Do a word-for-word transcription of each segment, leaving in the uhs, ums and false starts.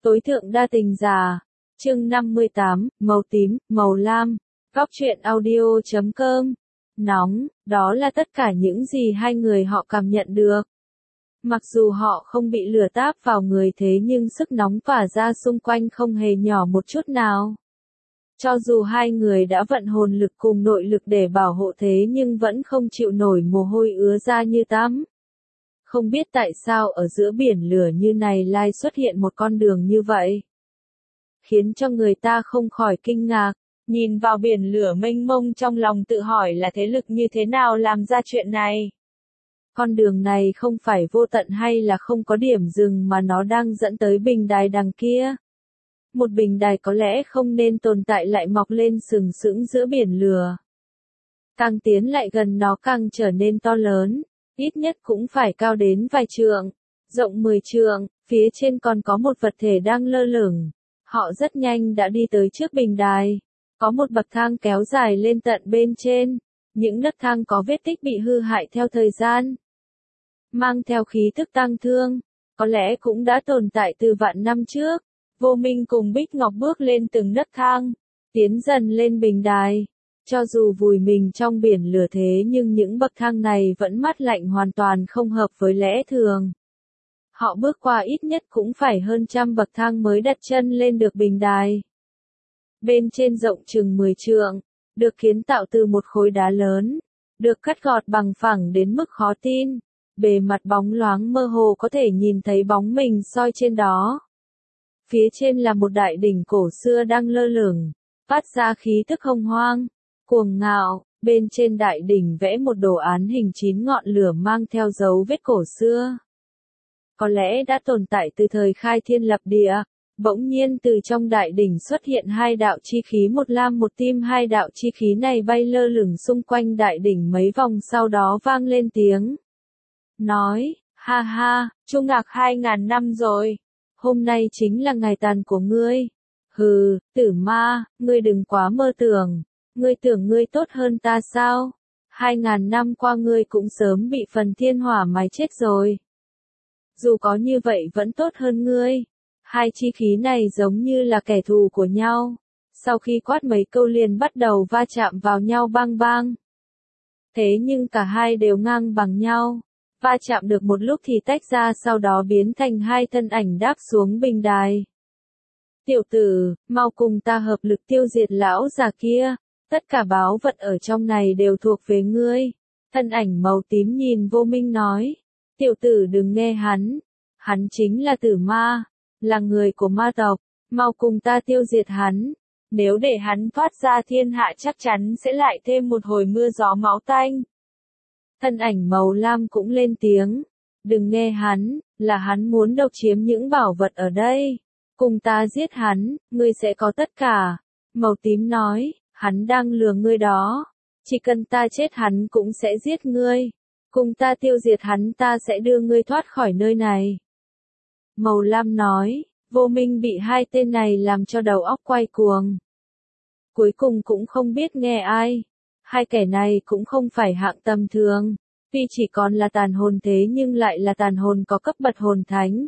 Tối thượng đa tình giả. Chương năm mươi tám, màu tím, màu lam. Góc truyện audio chấm com. Nóng, đó là tất cả những gì hai người họ cảm nhận được. Mặc dù họ không bị lửa táp vào người thế nhưng sức nóng tỏa ra xung quanh không hề nhỏ một chút nào. Cho dù hai người đã vận hồn lực cùng nội lực để bảo hộ thế nhưng vẫn không chịu nổi mồ hôi ứa ra như tắm. Không biết tại sao ở giữa biển lửa như này lại xuất hiện một con đường như vậy. Khiến cho người ta không khỏi kinh ngạc, nhìn vào biển lửa mênh mông trong lòng tự hỏi là thế lực như thế nào làm ra chuyện này. Con đường này không phải vô tận hay là không có điểm dừng mà nó đang dẫn tới bình đài đằng kia. Một bình đài có lẽ không nên tồn tại lại mọc lên sừng sững giữa biển lửa. Càng tiến lại gần nó càng trở nên to lớn, ít nhất cũng phải cao đến vài trượng, rộng mười trượng, phía trên còn có một vật thể đang lơ lửng. Họ rất nhanh đã đi tới trước bình đài. Có một bậc thang kéo dài lên tận bên trên. Những nấc thang có vết tích bị hư hại theo thời gian. Mang theo khí tức tang thương. Có lẽ cũng đã tồn tại từ vạn năm trước. Vô Minh cùng Bích Ngọc bước lên từng nấc thang. Tiến dần lên bình đài. Cho dù vùi mình trong biển lửa thế nhưng những bậc thang này vẫn mát lạnh hoàn toàn không hợp với lẽ thường. Họ bước qua ít nhất cũng phải hơn trăm bậc thang mới đặt chân lên được bình đài. Bên trên rộng chừng mười trượng, được kiến tạo từ một khối đá lớn, được cắt gọt bằng phẳng đến mức khó tin. Bề mặt bóng loáng mơ hồ có thể nhìn thấy bóng mình soi trên đó. Phía trên là một đại đỉnh cổ xưa đang lơ lửng, phát ra khí tức hồng hoang, cuồng ngạo. Bên trên đại đỉnh vẽ một đồ án hình chín ngọn lửa mang theo dấu vết cổ xưa. Có lẽ đã tồn tại từ thời khai thiên lập địa. Bỗng nhiên từ trong đại đỉnh xuất hiện hai đạo chi khí, một lam một tím. Hai đạo chi khí này bay lơ lửng xung quanh đại đỉnh mấy vòng, sau đó vang lên tiếng nói, ha ha, Trung Ngạc hai ngàn năm rồi. Hôm nay chính là ngày tàn của ngươi. Hừ, tử ma, ngươi đừng quá mơ tưởng. Ngươi tưởng ngươi tốt hơn ta sao? Hai ngàn năm qua ngươi cũng sớm bị phần thiên hỏa mài chết rồi. Dù có như vậy vẫn tốt hơn ngươi. Hai chi khí này giống như là kẻ thù của nhau. Sau khi quát mấy câu liền bắt đầu va chạm vào nhau bang bang. Thế nhưng cả hai đều ngang bằng nhau. Va chạm được một lúc thì tách ra, sau đó biến thành hai thân ảnh đáp xuống bình đài. Tiểu tử, mau cùng ta hợp lực tiêu diệt lão già kia. Tất cả báu vật ở trong này đều thuộc về ngươi. Thân ảnh màu tím nhìn Vô Minh nói. Tiểu tử đừng nghe hắn. Hắn chính là tử ma. Là người của ma tộc. Mau cùng ta tiêu diệt hắn. Nếu để hắn thoát ra thiên hạ chắc chắn sẽ lại thêm một hồi mưa gió máu tanh. Thân ảnh màu lam cũng lên tiếng. Đừng nghe hắn. Là hắn muốn độc chiếm những bảo vật ở đây. Cùng ta giết hắn. Ngươi sẽ có tất cả. Màu tím nói. Hắn đang lừa ngươi đó. Chỉ cần ta chết hắn cũng sẽ giết ngươi. Cùng ta tiêu diệt hắn, ta sẽ đưa ngươi thoát khỏi nơi này. Màu lam nói. Vô Minh bị hai tên này làm cho đầu óc quay cuồng. Cuối cùng cũng không biết nghe ai. Hai kẻ này cũng không phải hạng tầm thường. Tuy chỉ còn là tàn hồn thế nhưng lại là tàn hồn có cấp bậc hồn thánh.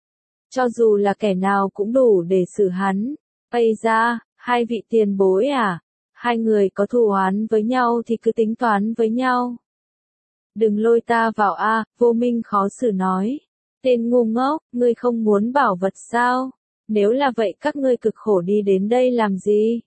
Cho dù là kẻ nào cũng đủ để xử hắn. Ây ra, hai vị tiền bối à? Hai người có thù oán với nhau thì cứ tính toán với nhau. Đừng lôi ta vào a, Vô Minh khó xử nói. Tên ngu ngốc, ngươi không muốn bảo vật sao? Nếu là vậy các ngươi cực khổ đi đến đây làm gì?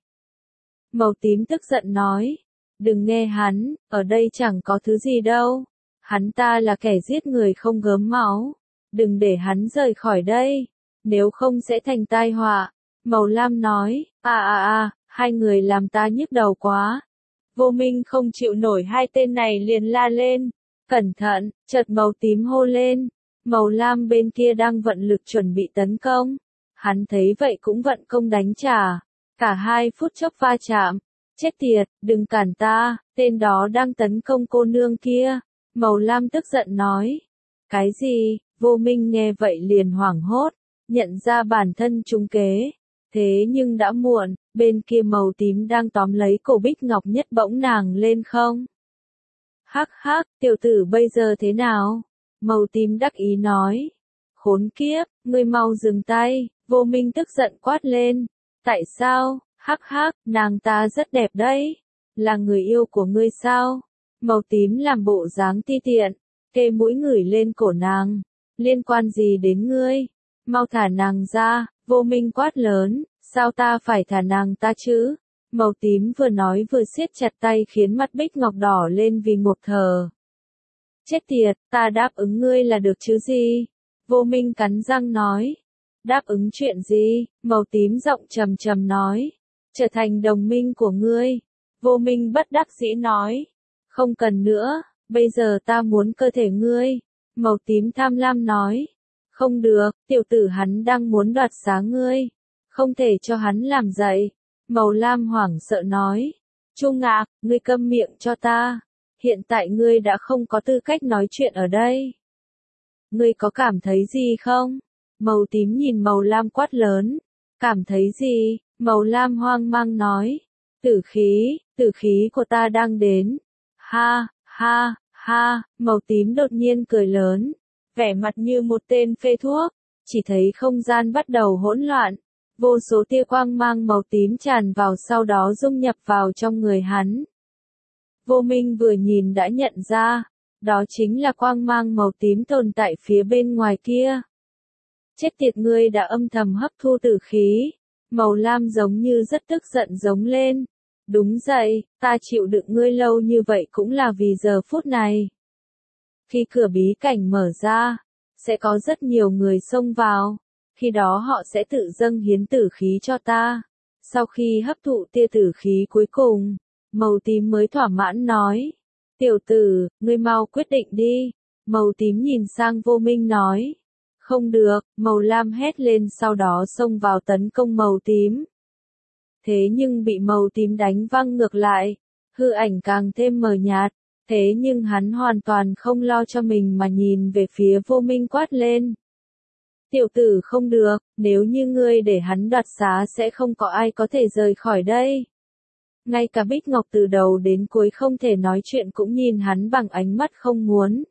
Màu tím tức giận nói. Đừng nghe hắn, ở đây chẳng có thứ gì đâu. Hắn ta là kẻ giết người không gớm máu. Đừng để hắn rời khỏi đây. Nếu không sẽ thành tai họa. Màu lam nói. À à à, hai người làm ta nhức đầu quá. Vô Minh không chịu nổi hai tên này liền la lên. Cẩn thận, chợt màu tím hô lên. Màu lam bên kia đang vận lực chuẩn bị tấn công. Hắn thấy vậy cũng vận công đánh trả. Cả hai phút chốc va chạm. Chết tiệt, đừng cản ta, tên đó đang tấn công cô nương kia. Màu lam tức giận nói. Cái gì? Vô Minh nghe vậy liền hoảng hốt. Nhận ra bản thân trúng kế. Thế nhưng đã muộn, bên kia màu tím đang tóm lấy cổ Bích Ngọc Nhất bỗng nàng lên không. Hắc hắc, tiểu tử bây giờ thế nào? Màu tím đắc ý nói. khốn kiếp, ngươi mau dừng tay, Vô Minh tức giận quát lên. Tại sao, hắc hắc, nàng ta rất đẹp đấy, là người yêu của ngươi sao? Màu tím làm bộ dáng ti tiện, kê mũi ngửi lên cổ nàng, liên quan gì đến ngươi? Mau thả nàng ra, Vô Minh quát lớn, sao ta phải thả nàng ta chứ? Màu tím vừa nói vừa siết chặt tay khiến mắt Bích Ngọc đỏ lên vì ngộp thở. Chết tiệt, ta đáp ứng ngươi là được chứ gì? Vô Minh cắn răng nói. Đáp ứng chuyện gì? Màu tím giọng trầm trầm nói. Trở thành đồng minh của ngươi. Vô Minh bất đắc dĩ nói. Không cần nữa, bây giờ ta muốn cơ thể ngươi. Màu tím tham lam nói. Không được, tiểu tử hắn đang muốn đoạt xá ngươi. Không thể cho hắn làm vậy. Màu lam hoảng sợ nói. Chu Ngạc, ngươi câm miệng cho ta. Hiện tại ngươi đã không có tư cách nói chuyện ở đây. Ngươi có cảm thấy gì không? Màu tím nhìn màu lam quát lớn. Cảm thấy gì? Màu lam hoang mang nói. Tử khí, tử khí của ta đang đến. Ha, ha, ha, màu tím đột nhiên cười lớn. Vẻ mặt như một tên phê thuốc. Chỉ thấy không gian bắt đầu hỗn loạn. Vô số tia quang mang màu tím tràn vào sau đó dung nhập vào trong người hắn. Vô Minh vừa nhìn đã nhận ra, đó chính là quang mang màu tím tồn tại phía bên ngoài kia. Chết tiệt, ngươi đã âm thầm hấp thu tử khí. Màu lam giống như rất tức giận giống lên. Đúng vậy, ta chịu đựng ngươi lâu như vậy cũng là vì giờ phút này. Khi cửa bí cảnh mở ra, sẽ có rất nhiều người xông vào. Khi đó họ sẽ tự dâng hiến tử khí cho ta. Sau khi hấp thụ tia tử khí cuối cùng, màu tím mới thỏa mãn nói. Tiểu tử, ngươi mau quyết định đi. Màu tím nhìn sang Vô Minh nói. Không được, màu lam hét lên sau đó xông vào tấn công màu tím. Thế nhưng bị màu tím đánh văng ngược lại. Hư ảnh càng thêm mờ nhạt. Thế nhưng hắn hoàn toàn không lo cho mình mà nhìn về phía Vô Minh quát lên. Tiểu tử không được, nếu như ngươi để hắn đoạt xá sẽ không có ai có thể rời khỏi đây. Ngay cả Bích Ngọc từ đầu đến cuối không thể nói chuyện cũng nhìn hắn bằng ánh mắt không muốn.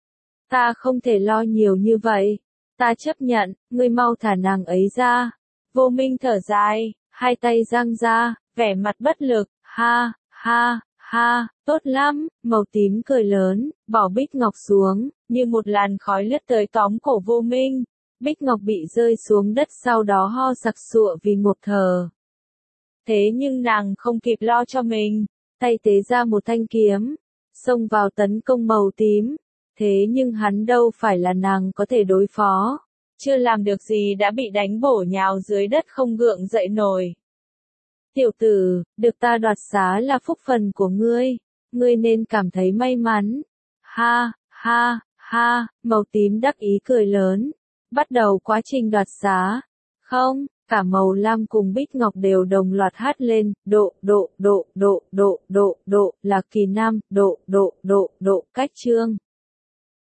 Ta không thể lo nhiều như vậy. Ta chấp nhận, ngươi mau thả nàng ấy ra. Vô Minh thở dài, hai tay giang ra, vẻ mặt bất lực, ha, ha, ha, tốt lắm, màu tím cười lớn, bỏ Bích Ngọc xuống, như một làn khói lướt tới tóm cổ Vô Minh. Bích Ngọc bị rơi xuống đất sau đó ho sặc sụa vì ngộp thở. Thế nhưng nàng không kịp lo cho mình, tay tế ra một thanh kiếm, xông vào tấn công màu tím. Thế nhưng hắn đâu phải là nàng có thể đối phó, chưa làm được gì đã bị đánh bổ nhào dưới đất không gượng dậy nổi. Tiểu tử, được ta đoạt xá là phúc phần của ngươi, ngươi nên cảm thấy may mắn. Ha, ha, ha, màu tím đắc ý cười lớn. Bắt đầu quá trình đoạt xá. Không, cả màu lam cùng Bích Ngọc đều đồng loạt hát lên, độ, độ, độ, độ, độ, độ, độ, là kỳ nam, độ, độ, độ, độ, cách chương.